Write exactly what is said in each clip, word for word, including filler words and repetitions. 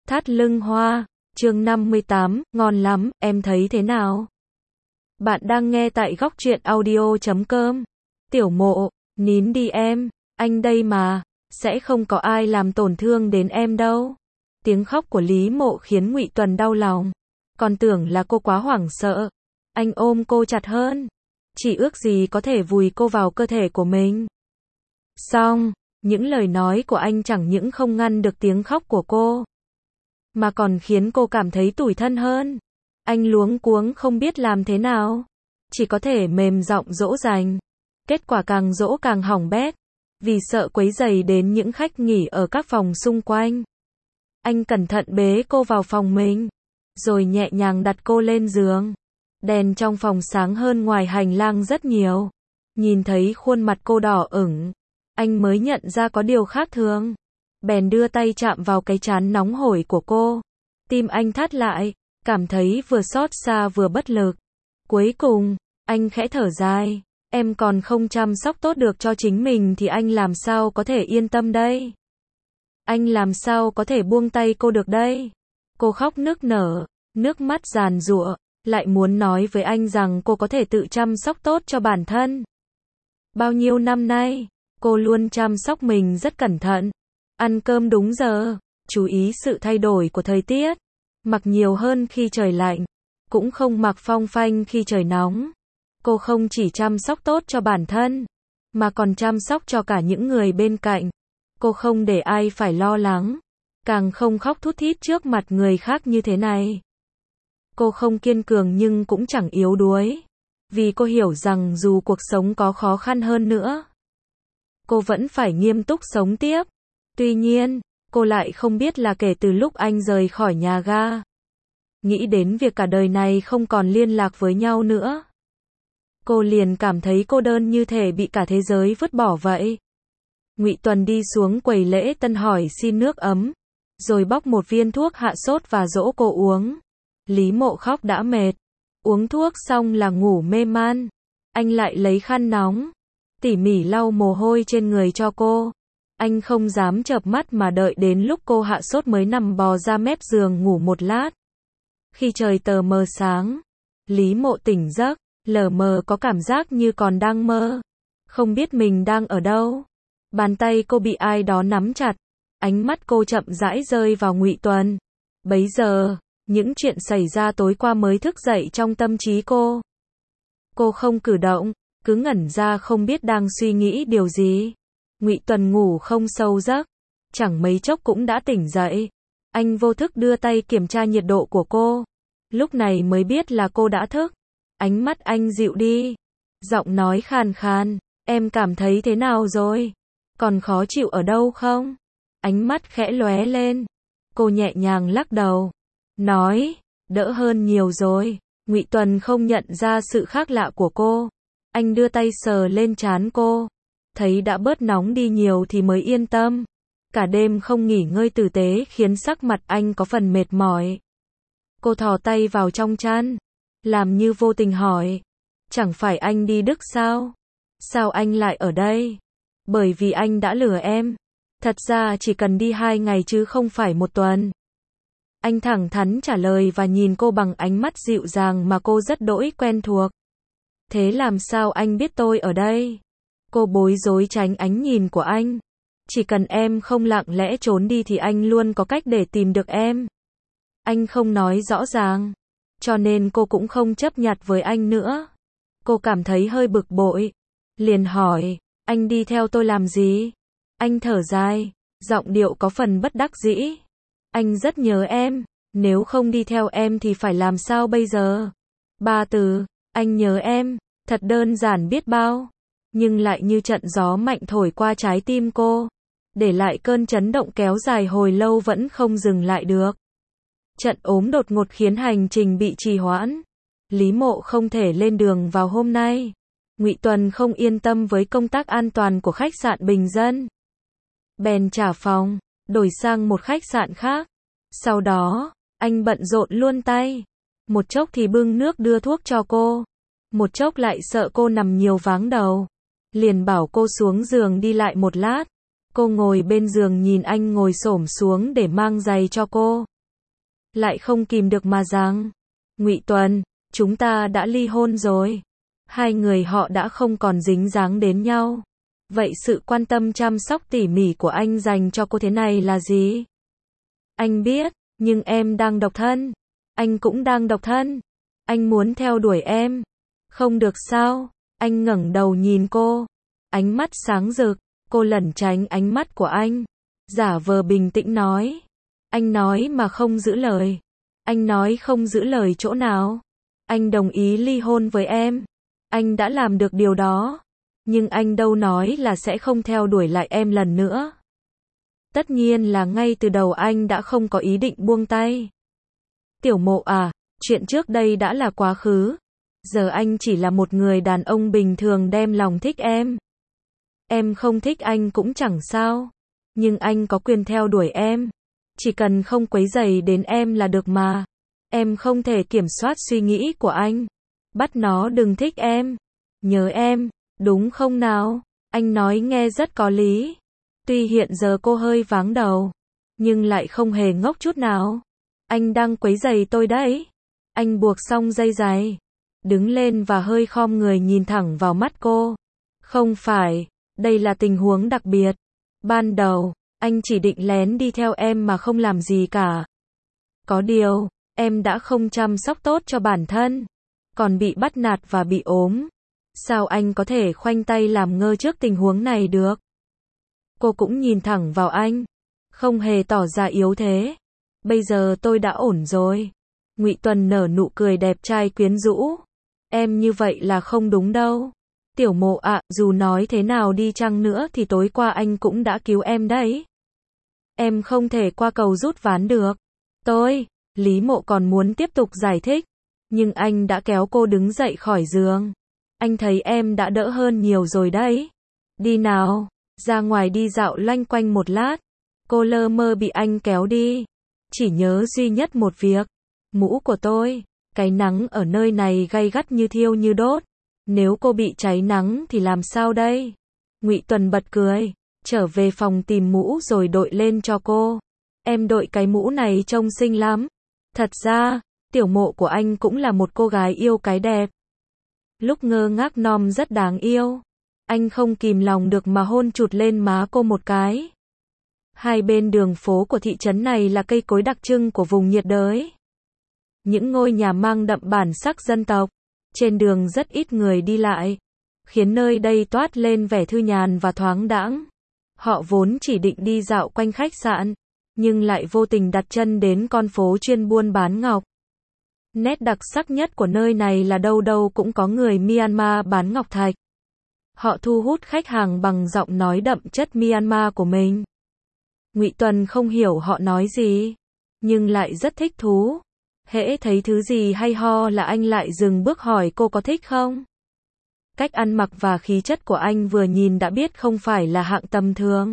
Thắt lưng hoa, chương năm mươi tám, ngon lắm, em thấy thế nào? Bạn đang nghe tại góc truyện audio chấm com. Tiểu Mộ, nín đi em, anh đây mà, sẽ không có ai làm tổn thương đến em đâu. Tiếng khóc của Lý Mộ khiến Ngụy Tuần đau lòng, còn tưởng là cô quá hoảng sợ. Anh ôm cô chặt hơn, chỉ ước gì có thể vùi cô vào cơ thể của mình. Xong, những lời nói của anh chẳng những không ngăn được tiếng khóc của cô, mà còn khiến cô cảm thấy tủi thân hơn. Anh luống cuống không biết làm thế nào, chỉ có thể mềm giọng dỗ dành. Kết quả càng dỗ càng hỏng bét, vì sợ quấy rầy đến những khách nghỉ ở các phòng xung quanh. Anh cẩn thận bế cô vào phòng mình, rồi nhẹ nhàng đặt cô lên giường. Đèn trong phòng sáng hơn ngoài hành lang rất nhiều. Nhìn thấy khuôn mặt cô đỏ ửng, anh mới nhận ra có điều khác thường. Bèn đưa tay chạm vào cái trán nóng hổi của cô. Tim anh thắt lại, cảm thấy vừa xót xa vừa bất lực. Cuối cùng, anh khẽ thở dài. Em còn không chăm sóc tốt được cho chính mình thì anh làm sao có thể yên tâm đây? Anh làm sao có thể buông tay cô được đây? Cô khóc nức nở, nước mắt giàn giụa, lại muốn nói với anh rằng cô có thể tự chăm sóc tốt cho bản thân. Bao nhiêu năm nay, cô luôn chăm sóc mình rất cẩn thận. Ăn cơm đúng giờ, chú ý sự thay đổi của thời tiết, mặc nhiều hơn khi trời lạnh, cũng không mặc phong phanh khi trời nóng. Cô không chỉ chăm sóc tốt cho bản thân, mà còn chăm sóc cho cả những người bên cạnh. Cô không để ai phải lo lắng, càng không khóc thút thít trước mặt người khác như thế này. Cô không kiên cường nhưng cũng chẳng yếu đuối, vì cô hiểu rằng dù cuộc sống có khó khăn hơn nữa, cô vẫn phải nghiêm túc sống tiếp. Tuy nhiên, cô lại không biết là kể từ lúc anh rời khỏi nhà ga, nghĩ đến việc cả đời này không còn liên lạc với nhau nữa, cô liền cảm thấy cô đơn như thể bị cả thế giới vứt bỏ vậy. Ngụy Tuần đi xuống quầy lễ tân hỏi xin nước ấm, rồi bóc một viên thuốc hạ sốt và dỗ cô uống. Lý Mộ khóc đã mệt, uống thuốc xong là ngủ mê man. Anh lại lấy khăn nóng, tỉ mỉ lau mồ hôi trên người cho cô. Anh không dám chợp mắt mà đợi đến lúc cô hạ sốt mới nằm bò ra mép giường ngủ một lát. Khi trời tờ mờ sáng, Lý Mộ tỉnh giấc, lờ mờ có cảm giác như còn đang mơ, không biết mình đang ở đâu. Bàn tay cô bị ai đó nắm chặt, ánh mắt cô chậm rãi rơi vào Ngụy Tuần. Bấy giờ, những chuyện xảy ra tối qua mới thức dậy trong tâm trí cô. Cô không cử động, cứ ngẩn ra không biết đang suy nghĩ điều gì. Ngụy Tuần ngủ không sâu giấc, chẳng mấy chốc cũng đã tỉnh dậy. Anh vô thức đưa tay kiểm tra nhiệt độ của cô, lúc này mới biết là cô đã thức. Ánh mắt anh dịu đi, giọng nói khàn khàn, em cảm thấy thế nào rồi? Còn khó chịu ở đâu không? Ánh mắt khẽ lóe lên, cô nhẹ nhàng lắc đầu, nói, đỡ hơn nhiều rồi. Ngụy Tuần không nhận ra sự khác lạ của cô. Anh đưa tay sờ lên trán cô, thấy đã bớt nóng đi nhiều thì mới yên tâm. Cả đêm không nghỉ ngơi tử tế khiến sắc mặt anh có phần mệt mỏi. Cô thò tay vào trong chăn, làm như vô tình hỏi, chẳng phải anh đi Đức sao? Sao anh lại ở đây? Bởi vì anh đã lừa em. Thật ra chỉ cần đi hai ngày chứ không phải một tuần. Anh thẳng thắn trả lời và nhìn cô bằng ánh mắt dịu dàng mà cô rất đỗi quen thuộc. Thế làm sao anh biết tôi ở đây? Cô bối rối tránh ánh nhìn của anh. Chỉ cần em không lặng lẽ trốn đi thì anh luôn có cách để tìm được em. Anh không nói rõ ràng, cho nên cô cũng không chấp nhặt với anh nữa. Cô cảm thấy hơi bực bội, liền hỏi, anh đi theo tôi làm gì? Anh thở dài, giọng điệu có phần bất đắc dĩ. Anh rất nhớ em, nếu không đi theo em thì phải làm sao bây giờ? Ba từ, anh nhớ em, thật đơn giản biết bao, nhưng lại như trận gió mạnh thổi qua trái tim cô, để lại cơn chấn động kéo dài hồi lâu vẫn không dừng lại được. Trận ốm đột ngột khiến hành trình bị trì hoãn. Lý Mộ không thể lên đường vào hôm nay. Ngụy Tuần không yên tâm với công tác an toàn của khách sạn bình dân, bèn trả phòng, đổi sang một khách sạn khác. Sau đó, anh bận rộn luôn tay. Một chốc thì bưng nước đưa thuốc cho cô, một chốc lại sợ cô nằm nhiều váng đầu, liền bảo cô xuống giường đi lại một lát. Cô ngồi bên giường nhìn anh ngồi xổm xuống để mang giày cho cô. lại không kìm được mà rằng, Ngụy Tuần, chúng ta đã ly hôn rồi. Hai người họ đã không còn dính dáng đến nhau. Vậy sự quan tâm chăm sóc tỉ mỉ của anh dành cho cô thế này là gì? Anh biết, nhưng em đang độc thân. Anh cũng đang độc thân. Anh muốn theo đuổi em. Không được sao? Anh ngẩng đầu nhìn cô. Ánh mắt sáng rực. Cô lẩn tránh ánh mắt của anh. Giả vờ bình tĩnh nói. Anh nói mà không giữ lời. Anh nói không giữ lời chỗ nào? Anh đồng ý ly hôn với em. Anh đã làm được điều đó. Nhưng anh đâu nói là sẽ không theo đuổi lại em lần nữa. Tất nhiên là ngay từ đầu anh đã không có ý định buông tay. Tiểu Mộ à, chuyện trước đây đã là quá khứ. Giờ anh chỉ là một người đàn ông bình thường đem lòng thích em. Em không thích anh cũng chẳng sao. Nhưng anh có quyền theo đuổi em. Chỉ cần không quấy rầy đến em là được mà. Em không thể kiểm soát suy nghĩ của anh. Bắt nó đừng thích em. Nhớ em, đúng không nào? Anh nói nghe rất có lý. Tuy hiện giờ cô hơi váng đầu, nhưng lại không hề ngốc chút nào. Anh đang quấy rầy tôi đấy. Anh buộc xong dây giày, đứng lên và hơi khom người nhìn thẳng vào mắt cô. Không phải, đây là tình huống đặc biệt. Ban đầu, anh chỉ định lén đi theo em mà không làm gì cả. Có điều, em đã không chăm sóc tốt cho bản thân, còn bị bắt nạt và bị ốm. Sao anh có thể khoanh tay làm ngơ trước tình huống này được? Cô cũng nhìn thẳng vào anh, không hề tỏ ra yếu thế. Bây giờ tôi đã ổn rồi. Ngụy Tuần nở nụ cười đẹp trai quyến rũ. Em như vậy là không đúng đâu. Tiểu Mộ ạ, dù nói thế nào đi chăng nữa thì tối qua anh cũng đã cứu em đấy. Em không thể qua cầu rút ván được. Tôi, Lý Mộ còn muốn tiếp tục giải thích, nhưng anh đã kéo cô đứng dậy khỏi giường. Anh thấy em đã đỡ hơn nhiều rồi đấy. Đi nào, ra ngoài đi dạo loanh quanh một lát. Cô lơ mơ bị anh kéo đi. Chỉ nhớ duy nhất một việc. Mũ của tôi, cái nắng ở nơi này gay gắt như thiêu như đốt. Nếu cô bị cháy nắng thì làm sao đây? Ngụy Tuần bật cười, trở về phòng tìm mũ rồi đội lên cho cô. Em đội cái mũ này trông xinh lắm. Thật ra, Tiểu Mộ của anh cũng là một cô gái yêu cái đẹp. Lúc ngơ ngác non rất đáng yêu. Anh không kìm lòng được mà hôn chụt lên má cô một cái. Hai bên đường phố của thị trấn này là cây cối đặc trưng của vùng nhiệt đới. Những ngôi nhà mang đậm bản sắc dân tộc. Trên đường rất ít người đi lại, khiến nơi đây toát lên vẻ thư nhàn và thoáng đãng. Họ vốn chỉ định đi dạo quanh khách sạn, nhưng lại vô tình đặt chân đến con phố chuyên buôn bán ngọc. Nét đặc sắc nhất của nơi này là đâu đâu cũng có người Myanmar bán ngọc thạch. Họ thu hút khách hàng bằng giọng nói đậm chất Myanmar của mình. Ngụy Tuần không hiểu họ nói gì, nhưng lại rất thích thú. Hễ thấy thứ gì hay ho là anh lại dừng bước hỏi cô có thích không? Cách ăn mặc và khí chất của anh vừa nhìn đã biết không phải là hạng tầm thường.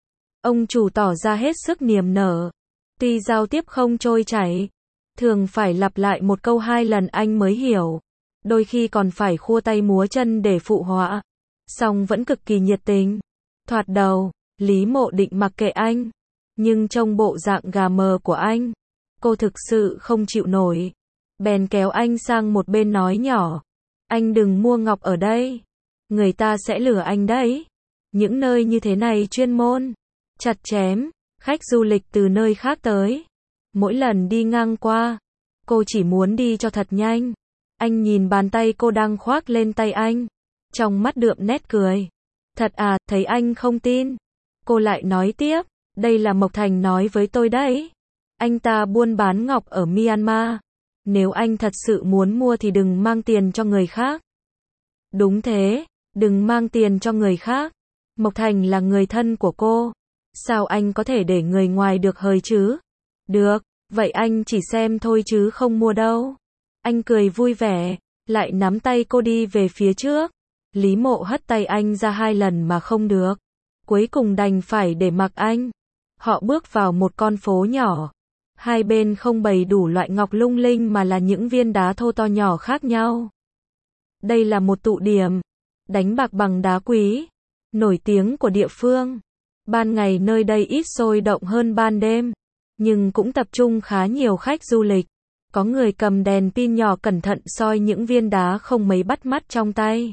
Ông chủ tỏ ra hết sức niềm nở. Tuy giao tiếp không trôi chảy, thường phải lặp lại một câu hai lần anh mới hiểu. Đôi khi còn phải khua tay múa chân để phụ họa. Song vẫn cực kỳ nhiệt tình. Thoạt đầu, Lý Mộ định mặc kệ anh. Nhưng trong bộ dạng gà mờ của anh, cô thực sự không chịu nổi. Bèn kéo anh sang một bên nói nhỏ. Anh đừng mua ngọc ở đây. Người ta sẽ lừa anh đấy. Những nơi như thế này chuyên môn chặt chém khách du lịch từ nơi khác tới. Mỗi lần đi ngang qua, cô chỉ muốn đi cho thật nhanh. Anh nhìn bàn tay cô đang khoác lên tay anh, trong mắt đượm nét cười. Thật à, thấy anh không tin. Cô lại nói tiếp, đây là Mộc Thành nói với tôi đấy. Anh ta buôn bán ngọc ở Myanmar. Nếu anh thật sự muốn mua thì đừng mang tiền cho người khác. Đúng thế, đừng mang tiền cho người khác. Mộc Thành là người thân của cô. Sao anh có thể để người ngoài được hời chứ? Được, vậy anh chỉ xem thôi chứ không mua đâu. Anh cười vui vẻ, lại nắm tay cô đi về phía trước. Lý Mộ hất tay anh ra hai lần mà không được. Cuối cùng đành phải để mặc anh. Họ bước vào một con phố nhỏ. Hai bên không bày đủ loại ngọc lung linh mà là những viên đá thô to nhỏ khác nhau. Đây là một tụ điểm đánh bạc bằng đá quý, nổi tiếng của địa phương. Ban ngày nơi đây ít sôi động hơn ban đêm. nhưng cũng tập trung khá nhiều khách du lịch. Có người cầm đèn pin nhỏ cẩn thận soi những viên đá không mấy bắt mắt trong tay.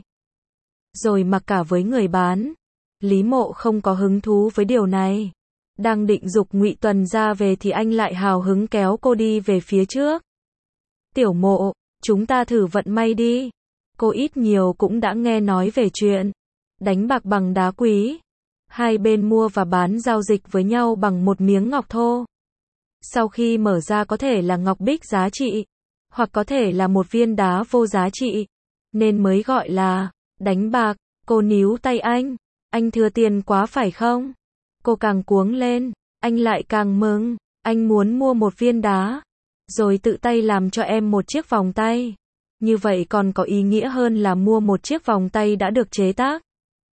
Rồi mặc cả với người bán. Lý Mộ không có hứng thú với điều này. Đang định giục Ngụy Tuần ra về thì anh lại hào hứng kéo cô đi về phía trước. Tiểu Mộ, chúng ta thử vận may đi. Cô ít nhiều cũng đã nghe nói về chuyện đánh bạc bằng đá quý. Hai bên mua và bán giao dịch với nhau bằng một miếng ngọc thô. Sau khi mở ra có thể là ngọc bích giá trị, hoặc có thể là một viên đá vô giá trị, nên mới gọi là đánh bạc. Cô níu tay anh. Anh thừa tiền quá phải không? Cô càng cuống lên, anh lại càng mừng. Anh muốn mua một viên đá, rồi tự tay làm cho em một chiếc vòng tay. Như vậy còn có ý nghĩa hơn là mua một chiếc vòng tay đã được chế tác.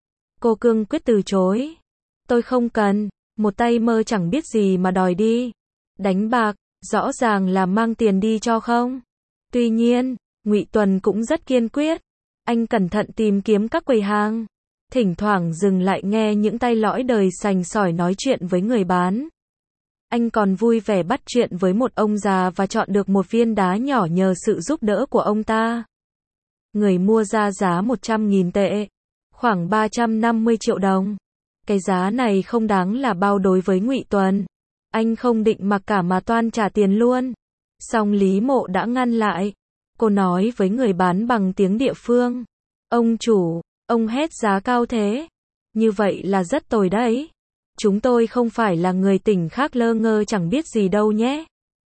Cô cương quyết từ chối. Tôi không cần, một tay mơ chẳng biết gì mà đòi đi. Đánh bạc, rõ ràng là mang tiền đi cho không? Tuy nhiên, Ngụy Tuần cũng rất kiên quyết. Anh cẩn thận tìm kiếm các quầy hàng. Thỉnh thoảng dừng lại nghe những tay lõi đời sành sỏi nói chuyện với người bán. Anh còn vui vẻ bắt chuyện với một ông già và chọn được một viên đá nhỏ nhờ sự giúp đỡ của ông ta. Người mua ra giá một trăm nghìn tệ, khoảng ba trăm năm mươi triệu đồng. Cái giá này không đáng là bao đối với Ngụy Tuần. Anh không định mặc cả mà toan trả tiền luôn. Song Lý Mộ đã ngăn lại. Cô nói với người bán bằng tiếng địa phương. Ông chủ, ông hét giá cao thế. Như vậy là rất tồi đấy. Chúng tôi không phải là người tỉnh khác lơ ngơ chẳng biết gì đâu nhé.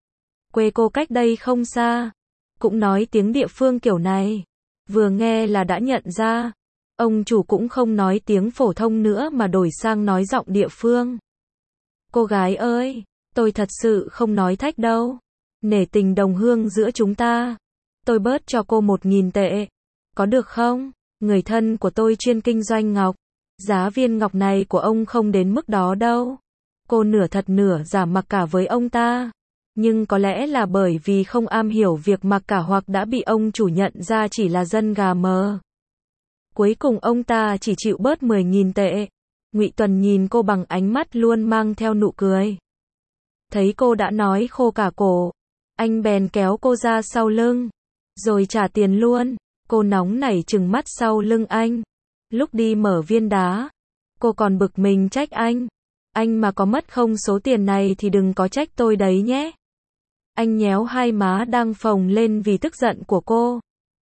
Quê cô cách đây không xa. Cũng nói tiếng địa phương kiểu này. Vừa nghe là đã nhận ra. Ông chủ cũng không nói tiếng phổ thông nữa mà đổi sang nói giọng địa phương. Cô gái ơi, tôi thật sự không nói thách đâu. Nể tình đồng hương giữa chúng ta. Tôi bớt cho cô một nghìn tệ. Có được không? Người thân của tôi chuyên kinh doanh ngọc. Giá viên ngọc này của ông không đến mức đó đâu. Cô nửa thật nửa giả mặc cả với ông ta. Nhưng có lẽ là bởi vì không am hiểu việc mặc cả hoặc đã bị ông chủ nhận ra chỉ là dân gà mờ. Cuối cùng ông ta chỉ chịu bớt mười nghìn tệ. Ngụy Tuần nhìn cô bằng ánh mắt luôn mang theo nụ cười. Thấy cô đã nói khô cả cổ. Anh bèn kéo cô ra sau lưng. Rồi trả tiền luôn. Cô nóng nảy trừng mắt sau lưng anh. Lúc đi mở viên đá, cô còn bực mình trách anh. Anh mà có mất không số tiền này thì đừng có trách tôi đấy nhé. Anh nhéo hai má đang phồng lên vì tức giận của cô.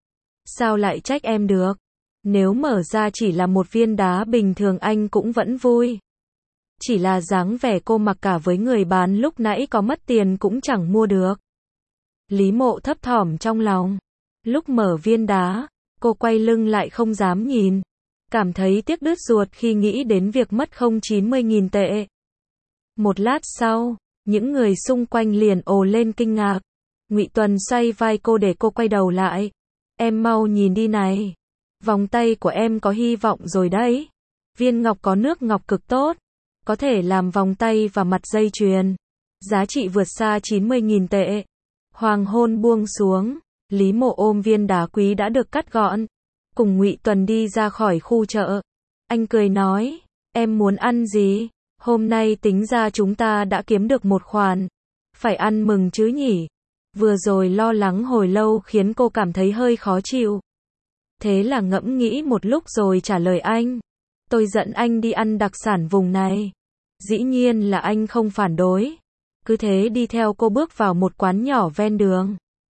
Sao lại trách em được? Nếu mở ra chỉ là một viên đá bình thường anh cũng vẫn vui. Chỉ là dáng vẻ cô mặc cả với người bán lúc nãy có mất tiền cũng chẳng mua được. Lý Mộ thấp thỏm trong lòng. Lúc mở viên đá, cô quay lưng lại không dám nhìn. Cảm thấy tiếc đứt ruột khi nghĩ đến việc mất không chín mươi nghìn tệ. Một lát sau, những người xung quanh liền ồ lên kinh ngạc. Ngụy Tuần xoay vai cô để cô quay đầu lại. Em mau nhìn đi này. Vòng tay của em có hy vọng rồi đấy. Viên ngọc có nước ngọc cực tốt. Có thể làm vòng tay và mặt dây chuyền. Giá trị vượt xa chín mươi nghìn tệ. Hoàng hôn buông xuống. Lý Mộ ôm viên đá quý đã được cắt gọn. Cùng Ngụy Tuần đi ra khỏi khu chợ. Anh cười nói. Em muốn ăn gì? Hôm nay tính ra chúng ta đã kiếm được một khoản. Phải ăn mừng chứ nhỉ? Vừa rồi lo lắng hồi lâu khiến cô cảm thấy hơi khó chịu. Thế là ngẫm nghĩ một lúc rồi trả lời anh. Tôi dẫn anh đi ăn đặc sản vùng này. Dĩ nhiên là anh không phản đối. Cứ thế đi theo cô bước vào một quán nhỏ ven đường.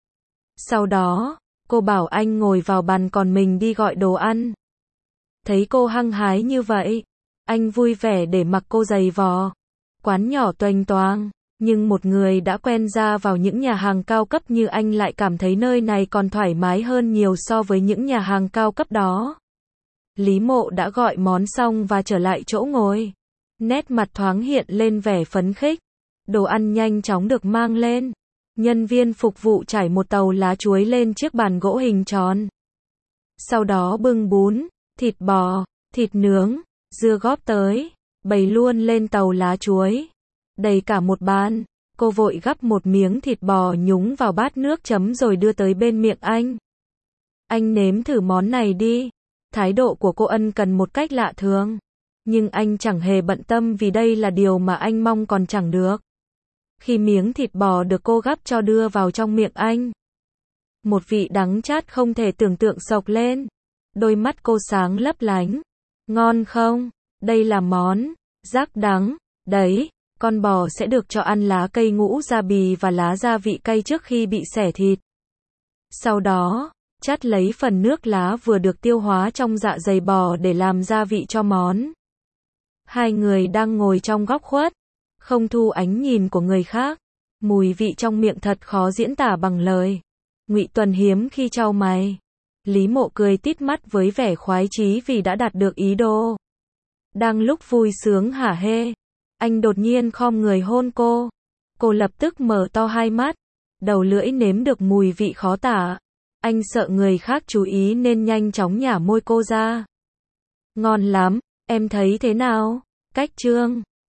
Sau đó, cô bảo anh ngồi vào bàn còn mình đi gọi đồ ăn. Thấy cô hăng hái như vậy, anh vui vẻ để mặc cô giày vò. Quán nhỏ toành toang, nhưng một người đã quen ra vào những nhà hàng cao cấp như anh lại cảm thấy nơi này còn thoải mái hơn nhiều so với những nhà hàng cao cấp đó. Lý Mộ đã gọi món xong và trở lại chỗ ngồi. Nét mặt thoáng hiện lên vẻ phấn khích. Đồ ăn nhanh chóng được mang lên. Nhân viên phục vụ trải một tàu lá chuối lên chiếc bàn gỗ hình tròn. Sau đó bưng bún, thịt bò, thịt nướng, dưa góp tới, bày luôn lên tàu lá chuối. Đầy cả một bàn. Cô vội gắp một miếng thịt bò nhúng vào bát nước chấm rồi đưa tới bên miệng anh. Anh nếm thử món này đi. Thái độ của cô ân cần một cách lạ thường. Nhưng anh chẳng hề bận tâm vì đây là điều mà anh mong còn chẳng được. Khi miếng thịt bò được cô gắp cho đưa vào trong miệng anh, một vị đắng chát không thể tưởng tượng xộc lên. Đôi mắt cô sáng lấp lánh. Ngon không? Đây là món rác đắng. Đấy, con bò sẽ được cho ăn lá cây ngũ gia bì và lá gia vị cay trước khi bị xẻ thịt. Sau đó, chắt lấy phần nước lá vừa được tiêu hóa trong dạ dày bò để làm gia vị cho món. Hai người đang ngồi trong góc khuất, không thu ánh nhìn của người khác. Mùi vị trong miệng thật khó diễn tả bằng lời. Ngụy Tuần hiếm khi chau mày. Lý Mộ cười tít mắt với vẻ khoái chí vì đã đạt được ý đồ. Đang lúc vui sướng hả hê, anh đột nhiên khom người hôn cô. Cô lập tức mở to hai mắt, đầu lưỡi nếm được mùi vị khó tả. Anh sợ người khác chú ý nên nhanh chóng nhả môi cô ra. Ngon lắm, em thấy thế nào? Cách chương